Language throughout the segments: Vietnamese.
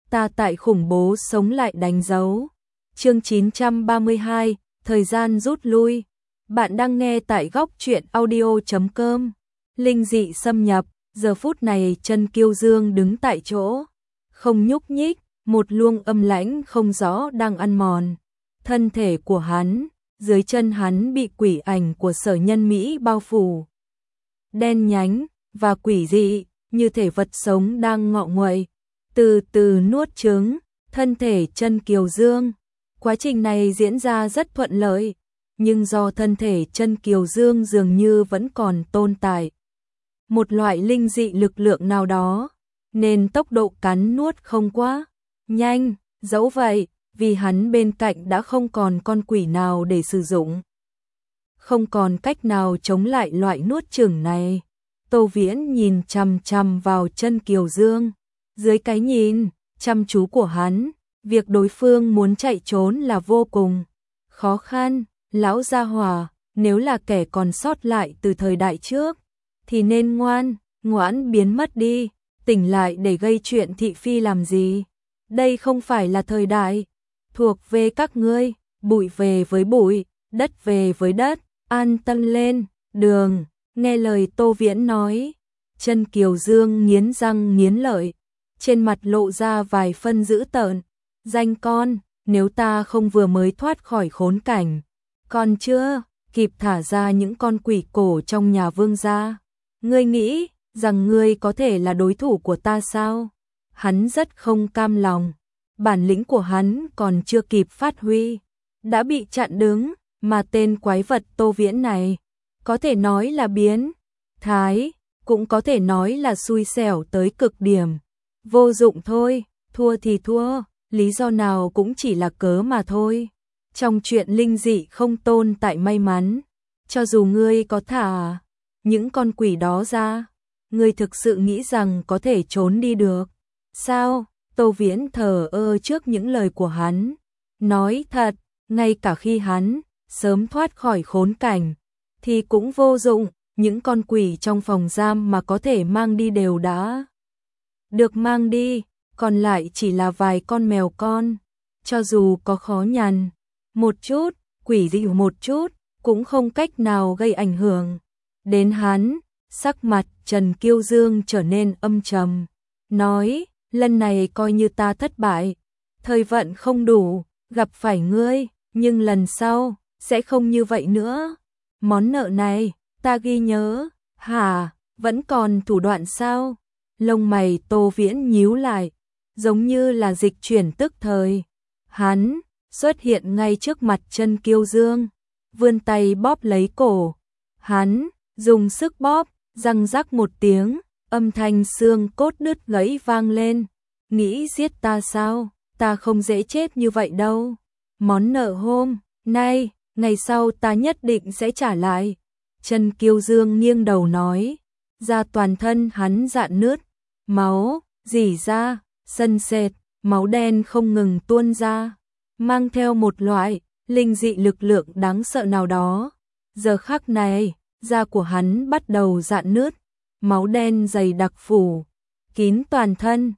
ta tại khủng bố sống lại đánh dấu. Chương 932, thời gian rút lui. Bạn đang nghe tại góc truyện audio.com. Linh dị xâm nhập, giờ phút này Chân Kiêu Dương đứng tại chỗ, không nhúc nhích, một luồng âm lãnh không rõ đang ăn mòn thân thể của hắn, dưới chân hắn bị quỷ ảnh của Sở Nhân Mỹ bao phủ. Đen nhánh và quỷ dị, như thể vật sống đang ngọ nguậy, từ từ nuốt chửng thân thể Chân Kiều Dương. Quá trình này diễn ra rất thuận lợi, nhưng do thân thể Chân Kiều Dương dường như vẫn còn tồn tại một loại linh dị lực lượng nào đó, nên tốc độ cắn nuốt không quá nhanh. Dẫu vậy, vì hắn bên cạnh đã không còn con quỷ nào để sử dụng, không còn cách nào chống lại loại nuốt chửng này. Tô Viễn nhìn chằm chằm vào Chân Kiều Dương, dưới cái nhìn chăm chú của hắn, việc đối phương muốn chạy trốn là vô cùng khó khăn. Lão gia hỏa, nếu là kẻ còn sót lại từ thời đại trước, thì nên ngoan ngoãn biến mất đi, tỉnh lại để gây chuyện thị phi làm gì. Đây không phải là thời đại thuộc về các ngươi, bụi về với bụi, đất về với đất, an tâm lên đường. Nghe lời Tô Viễn nói, Chân Kiều Dương nghiến răng nghiến lợi, trên mặt lộ ra vài phân dữ tợn. Danh con, nếu ta không vừa mới thoát khỏi khốn cảnh, còn chưa kịp thả ra những con quỷ cổ trong nhà Vương gia, ngươi nghĩ rằng ngươi có thể là đối thủ của ta sao? Hắn rất không cam lòng, bản lĩnh của hắn còn chưa kịp phát huy, đã bị chặn đứng, mà tên quái vật Tô Viễn này, có thể nói là biến thái, cũng có thể nói là xui xẻo tới cực điểm. Vô dụng thôi, thua thì thua, lý do nào cũng chỉ là cớ mà thôi. Trong chuyện linh dị không tồn tại may mắn, cho dù ngươi có thả những con quỷ đó ra, ngươi thực sự nghĩ rằng có thể trốn đi được sao? Tô Viễn thờ ơ trước những lời của hắn, nói thật, ngay cả khi hắn sớm thoát khỏi khốn cảnh, thì cũng vô dụng, những con quỷ trong phòng giam mà có thể mang đi đều đã được mang đi, còn lại chỉ là vài con mèo con. Cho dù có khó nhằn một chút, quỷ dị một chút, cũng không cách nào gây ảnh hưởng đến hắn. Sắc mặt Trần Kiêu Dương trở nên âm trầm, nói, lần này coi như ta thất bại, thời vận không đủ, gặp phải ngươi, nhưng lần sau sẽ không như vậy nữa. Món nợ này, ta ghi nhớ. Hả, vẫn còn thủ đoạn sao? Lông mày Tô Viễn nhíu lại, giống như là dịch chuyển tức thời. Hắn xuất hiện ngay trước mặt Chân Kiêu Dương, vươn tay bóp lấy cổ hắn, dùng sức bóp, răng rắc một tiếng, âm thanh xương cốt đứt gãy vang lên. Nghĩ giết ta sao? Ta không dễ chết như vậy đâu. Món nợ hôm nay, ngày sau ta nhất định sẽ trả lại. Chân Kiêu Dương nghiêng đầu nói, da toàn thân hắn rạn nứt, máu rỉ ra, sần sệt, máu đen không ngừng tuôn ra, mang theo một loại linh dị lực lượng đáng sợ nào đó. Giờ khắc này, da của hắn bắt đầu rạn nứt, máu đen dày đặc phủ kín toàn thân.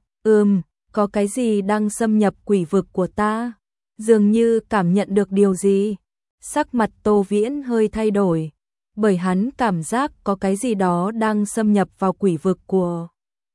Có cái gì đang xâm nhập quỷ vực của ta? Dường như cảm nhận được điều gì. Sắc mặt Tô Viễn hơi thay đổi, bởi hắn cảm giác có cái gì đó đang xâm nhập vào quỷ vực của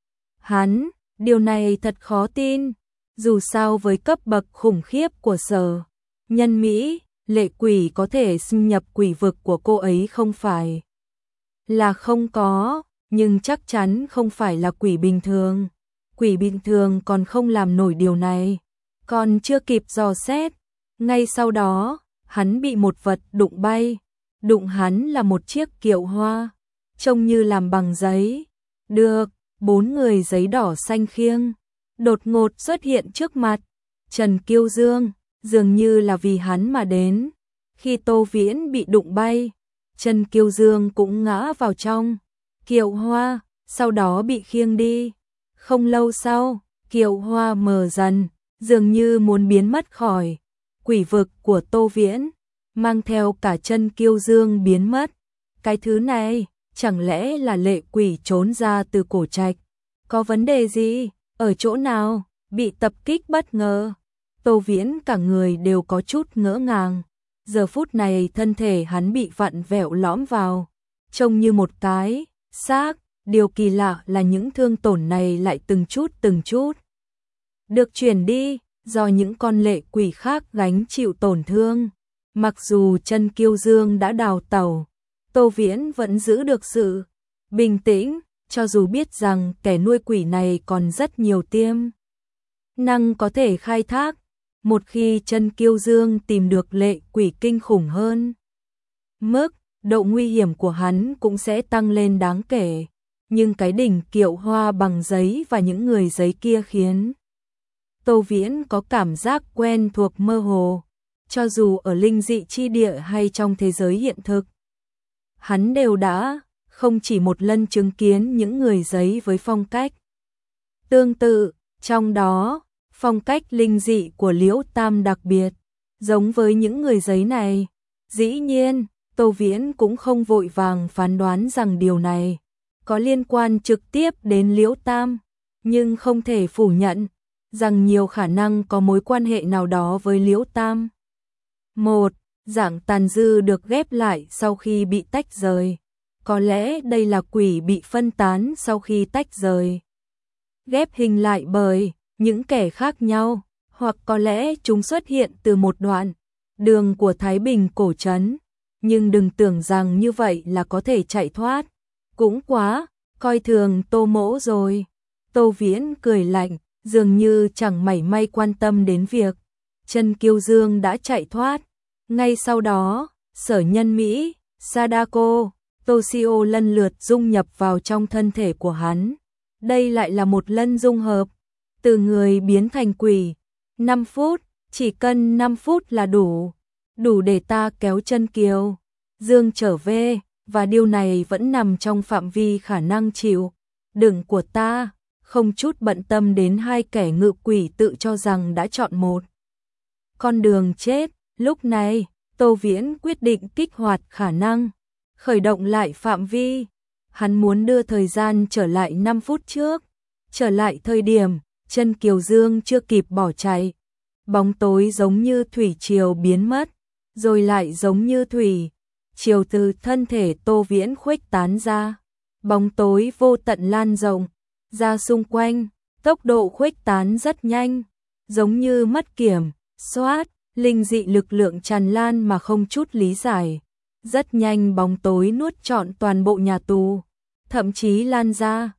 hắn. Điều này thật khó tin, dù sao với cấp bậc khủng khiếp của Sở Nhân Mỹ, lệ quỷ có thể xâm nhập quỷ vực của cô ấy không phải là không có, nhưng chắc chắn không phải là quỷ bình thường. Quỷ bình thường còn không làm nổi điều này. Còn chưa kịp dò xét, ngay sau đó, hắn bị một vật đụng bay. Đụng hắn là một chiếc kiệu hoa, trông như làm bằng giấy. Được, 4 người giấy đỏ xanh khiêng đột ngột xuất hiện trước mặt Trần Kiêu Dương, dường như là vì hắn mà đến. Khi Tô Viễn bị đụng bay, Trần Kiêu Dương cũng ngã vào trong kiệu hoa, sau đó bị khiêng đi. Không lâu sau, kiệu hoa mờ dần, dường như muốn biến mất khỏi quỷ vực của Tô Viễn, mang theo cả Chân Kiêu Dương biến mất. Cái thứ này, chẳng lẽ là lệ quỷ trốn ra từ cổ trạch? Có vấn đề gì? Ở chỗ nào? bị tập kích bất ngờ. Tô Viễn cả người đều có chút ngỡ ngàng. Giờ phút này thân thể hắn bị vặn vẹo lõm vào, trông như một cái xác. Điều kỳ lạ là những thương tổn này lại từng chút được chuyển đi, do những con lệ quỷ khác gánh chịu tổn thương. Mặc dù Chân Kiêu Dương đã đào tẩu, Tô Viễn vẫn giữ được sự bình tĩnh, cho dù biết rằng kẻ nuôi quỷ này còn rất nhiều tiềm năng có thể khai thác. Một khi Chân Kiêu Dương tìm được lệ quỷ kinh khủng hơn, mức độ nguy hiểm của hắn cũng sẽ tăng lên đáng kể. Nhưng cái đỉnh kiệu hoa bằng giấy và những người giấy kia khiến Tô Viễn có cảm giác quen thuộc mơ hồ. Cho dù ở linh dị chi địa hay trong thế giới hiện thực, hắn đều đã không chỉ một lần chứng kiến những người giấy với phong cách tương tự. Trong đó, phong cách linh dị của Liễu Tam đặc biệt giống với những người giấy này. Dĩ nhiên, Tô Viễn cũng không vội vàng phán đoán rằng điều này có liên quan trực tiếp đến Liễu Tam, nhưng không thể phủ nhận rằng nhiều khả năng có mối quan hệ nào đó với Liễu Tam. Một dạng tàn dư được ghép lại sau khi bị tách rời. Có lẽ đây là quỷ bị phân tán sau khi tách rời, ghép hình lại bởi những kẻ khác nhau, hoặc có lẽ chúng xuất hiện từ một đoạn đường của Thái Bình cổ trấn. Nhưng đừng tưởng rằng như vậy là có thể chạy thoát. Cũng quá coi thường Tô Mỗ rồi. Tô Viễn cười lạnh, dường như chẳng mảy may quan tâm đến việc Chân Kiêu Dương đã chạy thoát. Ngay sau đó, Sở Nhân Mỹ, Sadako, Toshio lần lượt dung nhập vào trong thân thể của hắn. Đây lại là một lần dung hợp, từ người biến thành quỷ. 5 phút, chỉ cần 5 phút là đủ để ta kéo Chân Kiêu Dương trở về, và điều này vẫn nằm trong phạm vi khả năng chịu đựng của ta. Không chút bận tâm đến hai kẻ ngự quỷ tự cho rằng đã chọn một con đường chết. Lúc này, Tô Viễn quyết định kích hoạt khả năng khởi động lại phạm vi. Hắn muốn đưa thời gian trở lại 5 phút trước, trở lại thời điểm Chân Kiều Dương chưa kịp bỏ chạy. Bóng tối giống như thủy triều biến mất, rồi lại giống như thủy triều từ thân thể Tô Viễn khuếch tán ra. Bóng tối vô tận lan rộng ra xung quanh, tốc độ khuếch tán rất nhanh, giống như mất kiểm soát, linh dị lực lượng tràn lan mà không chút lý giải. Rất nhanh bóng tối nuốt trọn toàn bộ nhà tù, thậm chí lan ra,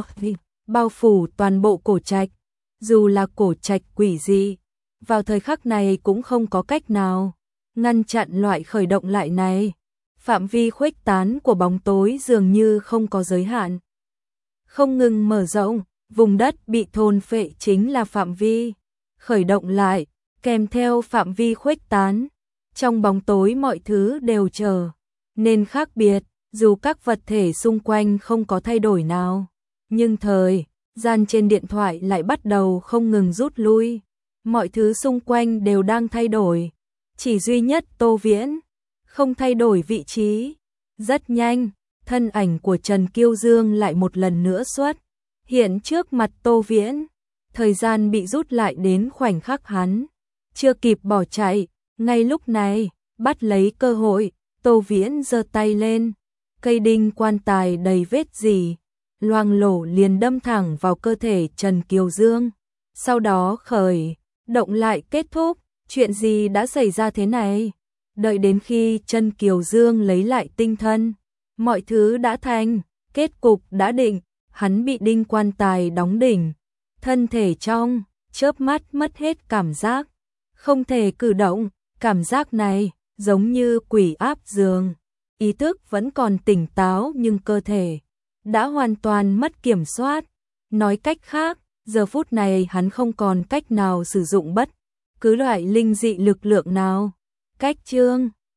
bao phủ toàn bộ cổ trạch. Dù là cổ trạch quỷ dị, vào thời khắc này cũng không có cách nào ngăn chặn loại khởi động lại này. Phạm vi khuếch tán của bóng tối dường như không có giới hạn, không ngừng mở rộng. Vùng đất bị thôn phệ chính là phạm vi khởi động lại, kèm theo phạm vi khuếch tán. Trong bóng tối mọi thứ đều trở nên khác biệt, dù các vật thể xung quanh không có thay đổi nào, nhưng thời gian trên điện thoại lại bắt đầu không ngừng rút lui. Mọi thứ xung quanh đều đang thay đổi, chỉ duy nhất Tô Viễn không thay đổi vị trí. Rất nhanh, thân ảnh của Trần Kiêu Dương lại một lần nữa xuất hiện trước mặt Tô Viễn. Thời gian bị rút lại đến khoảnh khắc hắn chưa kịp bỏ chạy. Ngay lúc này, bắt lấy cơ hội, Tô Viễn giơ tay lên, cây đinh quan tài đầy vết rỉ loang lổ liền đâm thẳng vào cơ thể Trần Kiều Dương. Sau đó khởi động lại kết thúc. Chuyện gì đã xảy ra thế này? Đợi đến khi Trần Kiều Dương lấy lại tinh thần, mọi thứ đã thành, kết cục đã định. Hắn bị đinh quan tài đóng đỉnh, thân thể trong chớp mắt mất hết cảm giác, không thể cử động. Cảm giác này giống như quỷ áp giường, ý thức vẫn còn tỉnh táo nhưng cơ thể đã hoàn toàn mất kiểm soát. Nói cách khác, giờ phút này hắn không còn cách nào sử dụng bất cứ loại linh dị lực lượng nào. Cách chương